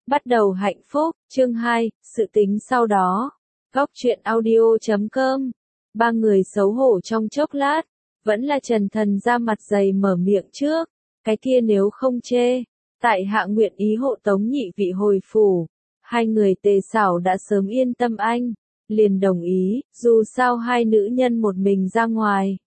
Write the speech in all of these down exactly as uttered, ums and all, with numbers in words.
Bắt đầu hạnh phúc, chương hai, sự tính sau đó. Góc truyện audio chấm com. Ba người xấu hổ trong chốc lát, vẫn là Trần Thần ra mặt dày mở miệng trước, cái kia nếu không chê, tại hạ nguyện ý hộ tống nhị vị hồi phủ. Hai người Tề Xảo đã sớm yên tâm anh, liền đồng ý, dù sao hai nữ nhân một mình ra ngoài.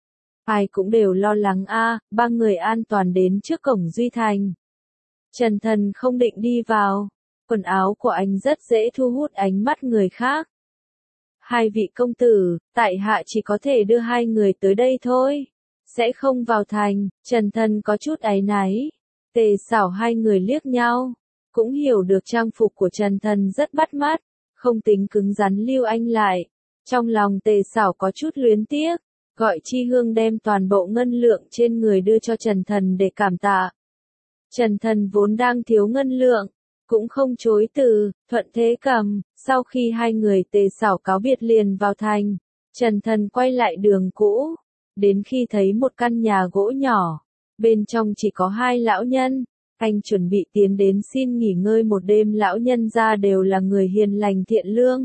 Ai cũng đều lo lắng a, ba người an toàn đến trước cổng Duy Thành. Trần Thần không định đi vào, quần áo của anh rất dễ thu hút ánh mắt người khác. Hai vị công tử, tại hạ chỉ có thể đưa hai người tới đây thôi, sẽ không vào thành. Trần Thần có chút áy náy. Tề Xảo hai người liếc nhau, cũng hiểu được trang phục của Trần Thần rất bắt mắt, không tính cứng rắn lưu anh lại. Trong lòng Tề Xảo có chút luyến tiếc, gọi Chi Hương đem toàn bộ ngân lượng trên người đưa cho Trần Thần để cảm tạ. Trần Thần vốn đang thiếu ngân lượng, cũng không chối từ, thuận thế cầm. Sau khi hai người Tề Xảo cáo biệt liền vào thành, Trần Thần quay lại đường cũ, đến khi thấy một căn nhà gỗ nhỏ, bên trong chỉ có hai lão nhân, anh chuẩn bị tiến đến xin nghỉ ngơi một đêm. Lão nhân ra đều là người hiền lành thiện lương,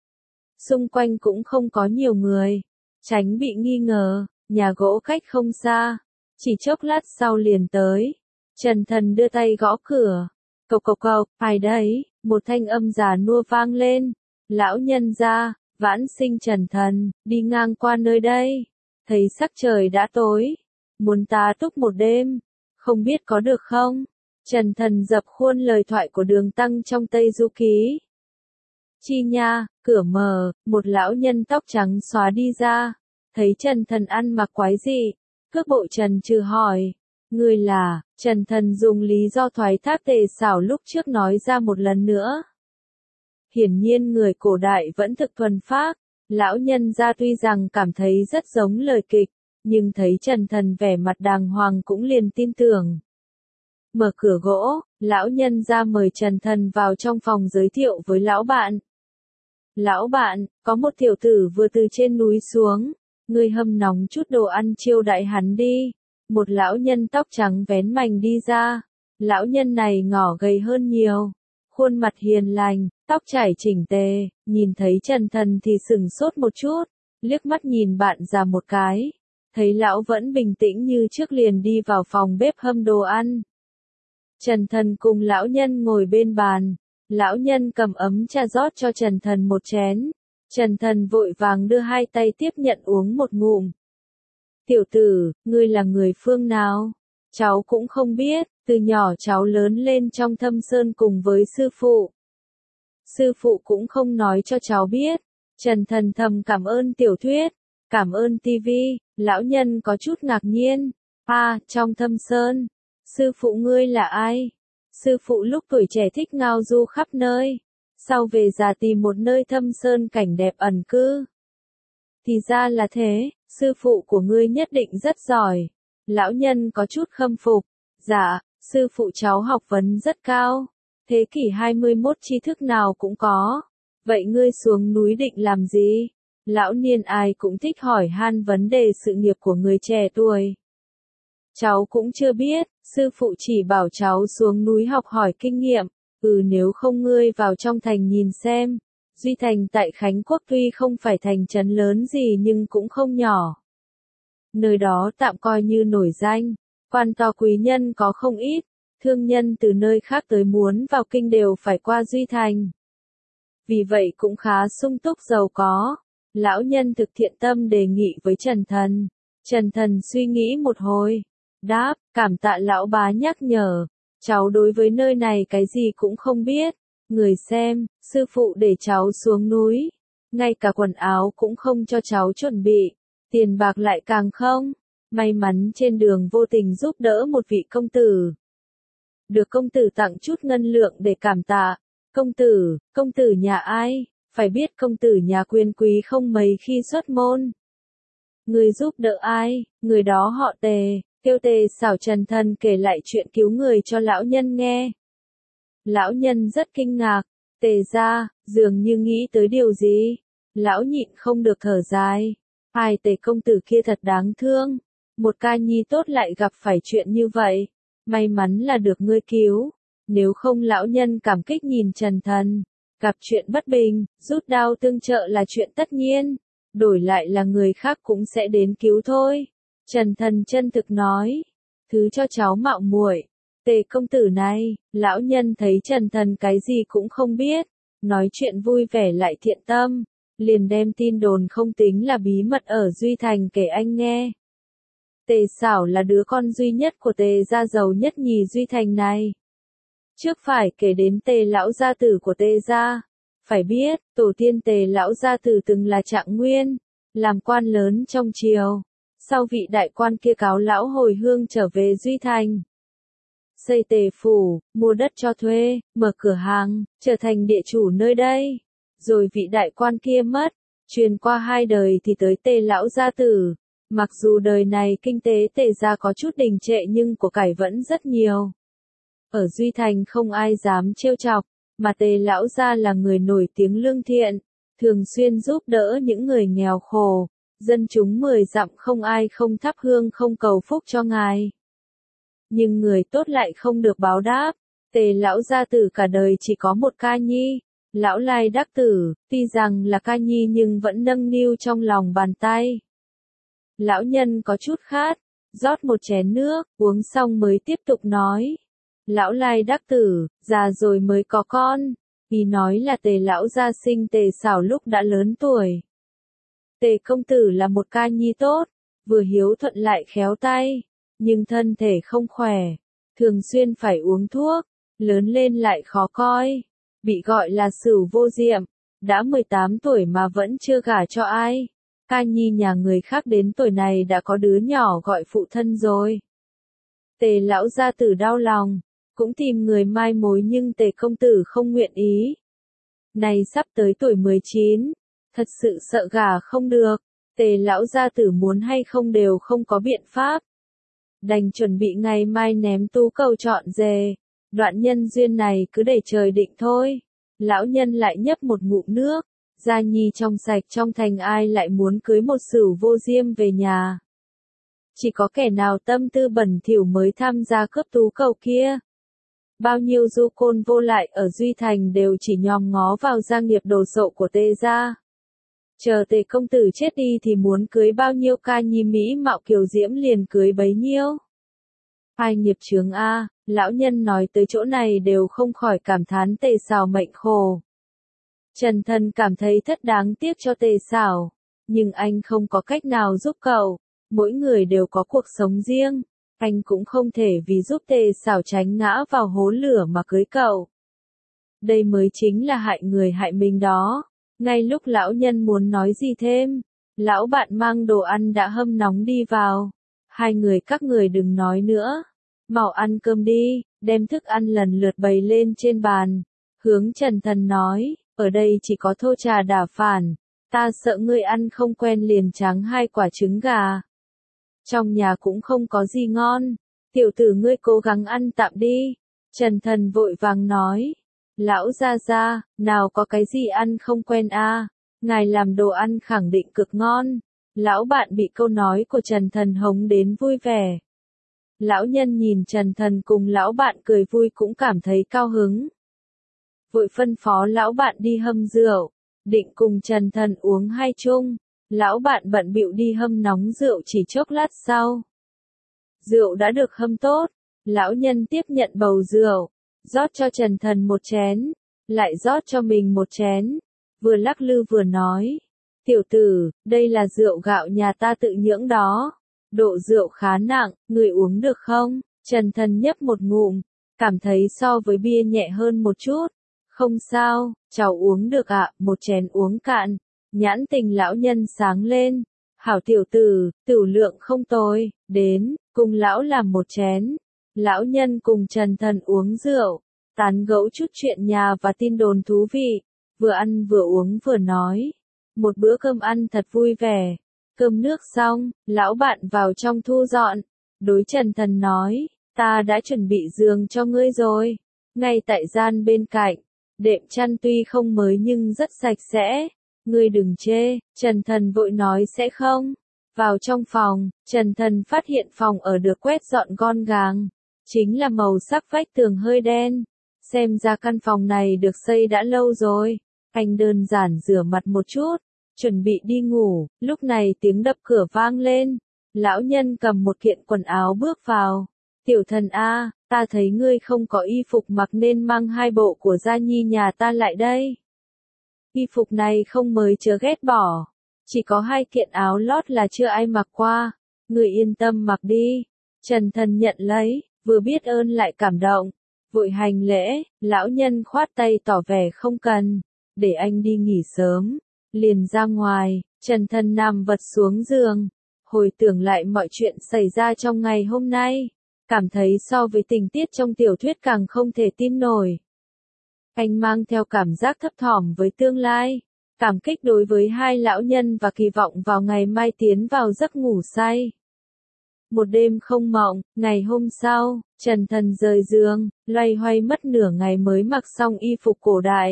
xung quanh cũng không có nhiều người, tránh bị nghi ngờ. Nhà gỗ cách không xa, chỉ chốc lát sau liền tới. Trần Thần đưa tay gõ cửa, cộc cộc cộc, ai đấy? Một thanh âm già nua vang lên. Lão nhân ra, vãn sinh Trần Thần, đi ngang qua nơi đây, thấy sắc trời đã tối, muốn tá túc một đêm, không biết có được không? Trần Thần dập khuôn lời thoại của Đường Tăng trong Tây Du Ký. Chi nha, cửa mở, một lão nhân tóc trắng xóa đi ra, thấy Trần Thần ăn mặc quái dị, cước bộ trần trừ hỏi, người là? Trần Thần dùng lý do thoái thác Tề Xảo lúc trước nói ra một lần nữa. Hiển nhiên người cổ đại vẫn thực thuần phác, lão nhân gia tuy rằng cảm thấy rất giống lời kịch, nhưng thấy Trần Thần vẻ mặt đàng hoàng cũng liền tin tưởng. Mở cửa gỗ, lão nhân gia mời Trần Thần vào trong phòng giới thiệu với lão bạn. Lão bạn, có một tiểu tử vừa từ trên núi xuống, người hâm nóng chút đồ ăn chiêu đãi hắn đi. Một lão nhân tóc trắng vén mành đi ra, lão nhân này ngỏ gầy hơn nhiều, khuôn mặt hiền lành, tóc trải chỉnh tề, nhìn thấy Trần Thần thì sừng sốt một chút, liếc mắt nhìn bạn già một cái, thấy lão vẫn bình tĩnh như trước liền đi vào phòng bếp hâm đồ ăn. Trần Thần cùng lão nhân ngồi bên bàn, lão nhân cầm ấm trà rót cho Trần Thần một chén, Trần Thần vội vàng đưa hai tay tiếp nhận uống một ngụm. Tiểu tử, ngươi là người phương nào? Cháu cũng không biết, từ nhỏ cháu lớn lên trong Thâm Sơn cùng với sư phụ. Sư phụ cũng không nói cho cháu biết. Trần Thần thầm cảm ơn tiểu thuyết, cảm ơn tivi. Lão nhân có chút ngạc nhiên. À, trong Thâm Sơn, sư phụ ngươi là ai? Sư phụ lúc tuổi trẻ thích ngao du khắp nơi, sau về già tìm một nơi Thâm Sơn cảnh đẹp ẩn cư. Thì ra là thế, sư phụ của ngươi nhất định rất giỏi. Lão nhân có chút khâm phục. Dạ, sư phụ cháu học vấn rất cao, thế kỷ hai mươi mốt tri thức nào cũng có. Vậy ngươi xuống núi định làm gì? Lão niên ai cũng thích hỏi han vấn đề sự nghiệp của người trẻ tuổi. Cháu cũng chưa biết, sư phụ chỉ bảo cháu xuống núi học hỏi kinh nghiệm. Ừ, nếu không ngươi vào trong thành nhìn xem. Duy Thành tại Khánh Quốc tuy không phải thành trấn lớn gì nhưng cũng không nhỏ. Nơi đó tạm coi như nổi danh, quan to quý nhân có không ít, thương nhân từ nơi khác tới muốn vào kinh đều phải qua Duy Thành. Vì vậy cũng khá sung túc giàu có. Lão nhân thực thiện tâm đề nghị với Trần Thần. Trần Thần suy nghĩ một hồi, đáp, cảm tạ lão bá nhắc nhở, cháu đối với nơi này cái gì cũng không biết. Người xem, sư phụ để cháu xuống núi, ngay cả quần áo cũng không cho cháu chuẩn bị, tiền bạc lại càng không. May mắn trên đường vô tình giúp đỡ một vị công tử, được công tử tặng chút ngân lượng để cảm tạ. Công tử, công tử nhà ai? Phải biết công tử nhà quyền quý không mấy khi xuất môn. Người giúp đỡ ai? Người đó họ Tề. Tiêu Tề Xảo. Trần Thần kể lại chuyện cứu người cho lão nhân nghe. Lão nhân rất kinh ngạc. Tề gia, dường như nghĩ tới điều gì. Lão nhịn không được thở dài. Ai, Tề công tử kia thật đáng thương. Một ca nhi tốt lại gặp phải chuyện như vậy. May mắn là được ngươi cứu. Nếu không lão nhân cảm kích nhìn Trần Thần. Gặp chuyện bất bình, rút đao tương trợ là chuyện tất nhiên. Đổi lại là người khác cũng sẽ đến cứu thôi. Trần Thần chân thực nói. Thứ cho cháu mạo muội. Tề công tử này, lão nhân thấy Trần Thần cái gì cũng không biết. Nói chuyện vui vẻ lại thiện tâm. Liền đem tin đồn không tính là bí mật ở Duy Thành kể anh nghe. Tề Sảo là đứa con duy nhất của Tề gia giàu nhất nhì Duy Thành này. Trước phải kể đến Tề lão gia tử của Tề gia. Phải biết, tổ tiên Tề lão gia tử từng là Trạng Nguyên, làm quan lớn trong triều. Sau vị đại quan kia cáo lão hồi hương trở về Duy Thành. Xây Tề phủ, mua đất cho thuê, mở cửa hàng, trở thành địa chủ nơi đây. Rồi vị đại quan kia mất, truyền qua hai đời thì tới Tề lão gia tử. Mặc dù đời này kinh tế Tề gia có chút đình trệ nhưng của cải vẫn rất nhiều. Ở Duy Thành không ai dám trêu chọc, mà Tề lão gia là người nổi tiếng lương thiện, thường xuyên giúp đỡ những người nghèo khổ, dân chúng mười dặm không ai không thắp hương không cầu phúc cho ngài. Nhưng người tốt lại không được báo đáp, Tề lão gia tử cả đời chỉ có một ca nhi, lão Lai Đắc Tử, tuy rằng là ca nhi nhưng vẫn nâng niu trong lòng bàn tay. Lão nhân có chút khát, rót một chén nước, uống xong mới tiếp tục nói. Lão Lai Đắc Tử, già rồi mới có con, vì nói là Tề lão gia sinh Tề Sảo lúc đã lớn tuổi. Tề công tử là một ca nhi tốt, vừa hiếu thuận lại khéo tay, nhưng thân thể không khỏe, thường xuyên phải uống thuốc, lớn lên lại khó coi, bị gọi là Sửu Vô Diệm, đã mười tám tuổi mà vẫn chưa gả cho ai. Ca nhi nhà người khác đến tuổi này đã có đứa nhỏ gọi phụ thân rồi. Tề lão gia tử đau lòng, cũng tìm người mai mối nhưng Tề công tử không nguyện ý. Này sắp tới tuổi mười chín, thật sự sợ gả không được, Tề lão gia tử muốn hay không đều không có biện pháp. Đành chuẩn bị ngày mai ném tú cầu chọn dề, đoạn nhân duyên này cứ để trời định thôi. Lão nhân lại nhấp một ngụm nước, gia nhi trong sạch trong thành ai lại muốn cưới một Sửu Vô Diêm về nhà. Chỉ có kẻ nào tâm tư bẩn thỉu mới tham gia cướp tú cầu kia. Bao nhiêu du côn vô lại ở Duy Thành đều chỉ nhòm ngó vào gia nghiệp đồ sộ của Tề gia. Chờ Tề công tử chết đi thì muốn cưới bao nhiêu ca nhi mỹ mạo kiều diễm liền cưới bấy nhiêu. Hai nghiệp chướng a, lão nhân nói tới chỗ này đều không khỏi cảm thán Tề Sảo mệnh khổ. Trần Thần cảm thấy thất đáng tiếc cho Tề Sảo, nhưng anh không có cách nào giúp cậu, mỗi người đều có cuộc sống riêng, anh cũng không thể vì giúp Tề Sảo tránh ngã vào hố lửa mà cưới cậu. Đây mới chính là hại người hại mình đó. Ngay lúc lão nhân muốn nói gì thêm, lão bạn mang đồ ăn đã hâm nóng đi vào. Hai người các người đừng nói nữa, mau ăn cơm đi, đem thức ăn lần lượt bày lên trên bàn. Hướng Trần Thần nói, ở đây chỉ có thô trà đả phản, ta sợ ngươi ăn không quen liền tráng hai quả trứng gà. Trong nhà cũng không có gì ngon, tiểu tử ngươi cố gắng ăn tạm đi. Trần Thần vội vàng nói. Lão gia gia, nào có cái gì ăn không quen a, à? Ngài làm đồ ăn khẳng định cực ngon. Lão bạn bị câu nói của Trần Thần hống đến vui vẻ. Lão nhân nhìn Trần Thần cùng lão bạn cười vui cũng cảm thấy cao hứng. Vội phân phó lão bạn đi hâm rượu, định cùng Trần Thần uống hai chung. Lão bạn bận bịu đi hâm nóng rượu chỉ chốc lát sau. Rượu đã được hâm tốt, lão nhân tiếp nhận bầu rượu. Rót cho Trần Thần một chén, lại rót cho mình một chén, vừa lắc lư vừa nói, tiểu tử, đây là rượu gạo nhà ta tự nhưỡng đó, độ rượu khá nặng, người uống được không? Trần Thần nhấp một ngụm, cảm thấy so với bia nhẹ hơn một chút, không sao, cháu uống được ạ, à, một chén uống cạn, nhãn tình lão nhân sáng lên, hảo tiểu tử, tửu lượng không tồi, đến, cùng lão làm một chén. Lão nhân cùng Trần Thần uống rượu, tán gẫu chút chuyện nhà và tin đồn thú vị, vừa ăn vừa uống vừa nói. Một bữa cơm ăn thật vui vẻ. Cơm nước xong, lão bạn vào trong thu dọn. Đối Trần Thần nói, ta đã chuẩn bị giường cho ngươi rồi. Ngay tại gian bên cạnh, đệm chăn tuy không mới nhưng rất sạch sẽ. Ngươi đừng chê, Trần Thần vội nói sẽ không. Vào trong phòng, Trần Thần phát hiện phòng ở được quét dọn gọn gàng. Chính là màu sắc vách tường hơi đen, Xem ra căn phòng này được xây đã lâu rồi. Anh đơn giản rửa mặt một chút, chuẩn bị đi ngủ, lúc này tiếng đập cửa vang lên. Lão nhân cầm một kiện quần áo bước vào. Tiểu thần a, ta thấy ngươi không có y phục mặc nên mang hai bộ của gia nhi nhà ta lại đây. Y phục này không mới chớ ghét bỏ, chỉ có hai kiện áo lót là chưa ai mặc qua, ngươi yên tâm mặc đi. Trần Thần nhận lấy, vừa biết ơn lại cảm động, vội hành lễ, lão nhân khoát tay tỏ vẻ không cần, để anh đi nghỉ sớm, liền ra ngoài. Trần Thần nằm vật xuống giường, hồi tưởng lại mọi chuyện xảy ra trong ngày hôm nay, cảm thấy so với tình tiết trong tiểu thuyết càng không thể tin nổi. Anh mang theo cảm giác thấp thỏm với tương lai, cảm kích đối với hai lão nhân và kỳ vọng vào ngày mai tiến vào giấc ngủ say. Một đêm không mộng, ngày hôm sau, Trần Thần rời giường, loay hoay mất nửa ngày mới mặc xong y phục cổ đại.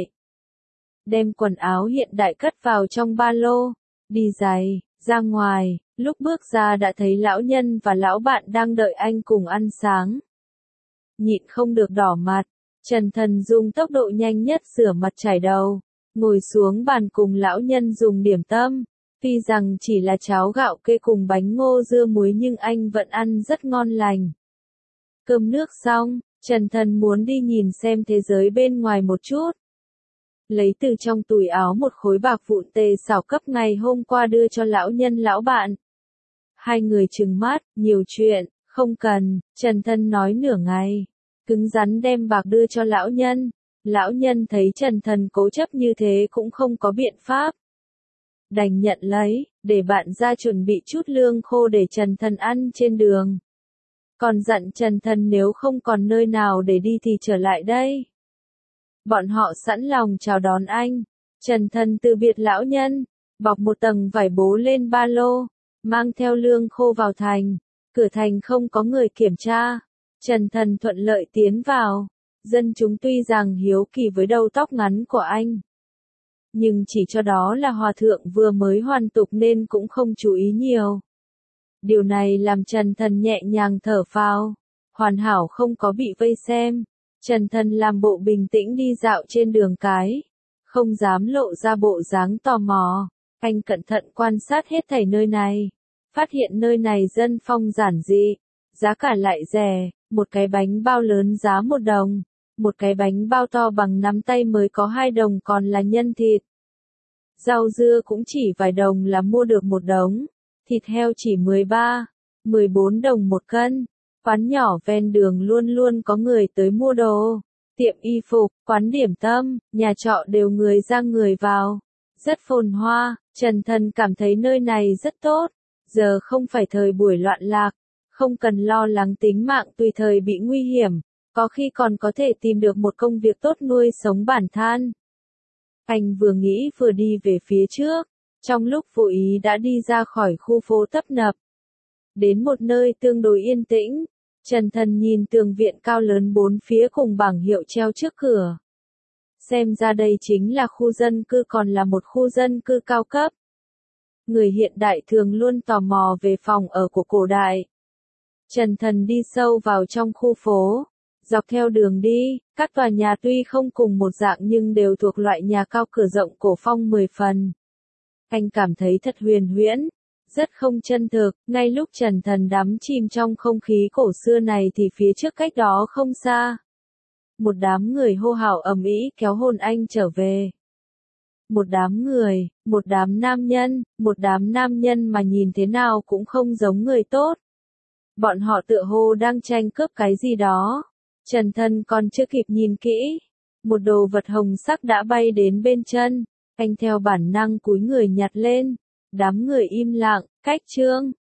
Đem quần áo hiện đại cất vào trong ba lô, đi giày, ra ngoài, lúc bước ra đã thấy lão nhân và lão bạn đang đợi anh cùng ăn sáng. Nhịn không được đỏ mặt, Trần Thần dùng tốc độ nhanh nhất rửa mặt chải đầu, ngồi xuống bàn cùng lão nhân dùng điểm tâm. Tuy rằng chỉ là cháo gạo kê cùng bánh ngô dưa muối nhưng anh vẫn ăn rất ngon lành. Cơm nước xong, Trần Thần muốn đi nhìn xem thế giới bên ngoài một chút. Lấy từ trong túi áo một khối bạc vụn tề xảo cấp ngày hôm qua đưa cho lão nhân lão bạn. Hai người trừng mắt, nhiều chuyện, không cần, Trần Thần nói nửa ngày. Cứng rắn đem bạc đưa cho lão nhân. Lão nhân thấy Trần Thần cố chấp như thế cũng không có biện pháp. Đành nhận lấy, để bạn ra chuẩn bị chút lương khô để Trần Thần ăn trên đường. Còn dặn Trần Thần nếu không còn nơi nào để đi thì trở lại đây. Bọn họ sẵn lòng chào đón anh. Trần Thần từ biệt lão nhân, bọc một tầng vải bố lên ba lô, mang theo lương khô vào thành. Cửa thành không có người kiểm tra. Trần Thần thuận lợi tiến vào. Dân chúng tuy rằng hiếu kỳ với đầu tóc ngắn của anh, nhưng chỉ cho đó là hòa thượng vừa mới hoàn tục nên cũng không chú ý nhiều. Điều này làm Trần Thần nhẹ nhàng thở phào, hoàn hảo không có bị vây xem. Trần Thần làm bộ bình tĩnh đi dạo trên đường cái, không dám lộ ra bộ dáng tò mò. Anh cẩn thận quan sát hết thảy nơi này, phát hiện nơi này dân phong giản dị, giá cả lại rẻ, một cái bánh bao lớn giá một đồng. Một cái bánh bao to bằng nắm tay mới có hai đồng còn là nhân thịt. Rau dưa cũng chỉ vài đồng là mua được một đống. Thịt heo chỉ mười ba, mười bốn đồng một cân. Quán nhỏ ven đường luôn luôn có người tới mua đồ. Tiệm y phục, quán điểm tâm, nhà trọ đều người ra người vào. Rất phồn hoa, Trần Thần cảm thấy nơi này rất tốt. Giờ không phải thời buổi loạn lạc, không cần lo lắng tính mạng tùy thời bị nguy hiểm. Có khi còn có thể tìm được một công việc tốt nuôi sống bản thân. Anh vừa nghĩ vừa đi về phía trước, trong lúc vô ý đã đi ra khỏi khu phố tấp nập. Đến một nơi tương đối yên tĩnh, Trần Thần nhìn tường viện cao lớn bốn phía cùng bảng hiệu treo trước cửa. Xem ra đây chính là khu dân cư còn là một khu dân cư cao cấp. Người hiện đại thường luôn tò mò về phòng ở của cổ đại. Trần Thần đi sâu vào trong khu phố. Dọc theo đường đi, các tòa nhà tuy không cùng một dạng nhưng đều thuộc loại nhà cao cửa rộng cổ phong mười phần. Anh cảm thấy thật huyền huyễn, rất không chân thực. Ngay lúc Trần Thần đắm chìm trong không khí cổ xưa này thì phía trước cách đó không xa, một đám người hô hào ầm ĩ kéo hồn anh trở về. Một đám người, một đám nam nhân, một đám nam nhân mà nhìn thế nào cũng không giống người tốt. Bọn họ tựa hồ đang tranh cướp cái gì đó. Trần Thần còn chưa kịp nhìn kỹ, một đồ vật hồng sắc đã bay đến bên chân, anh theo bản năng cúi người nhặt lên. Đám người im lặng, cách chương.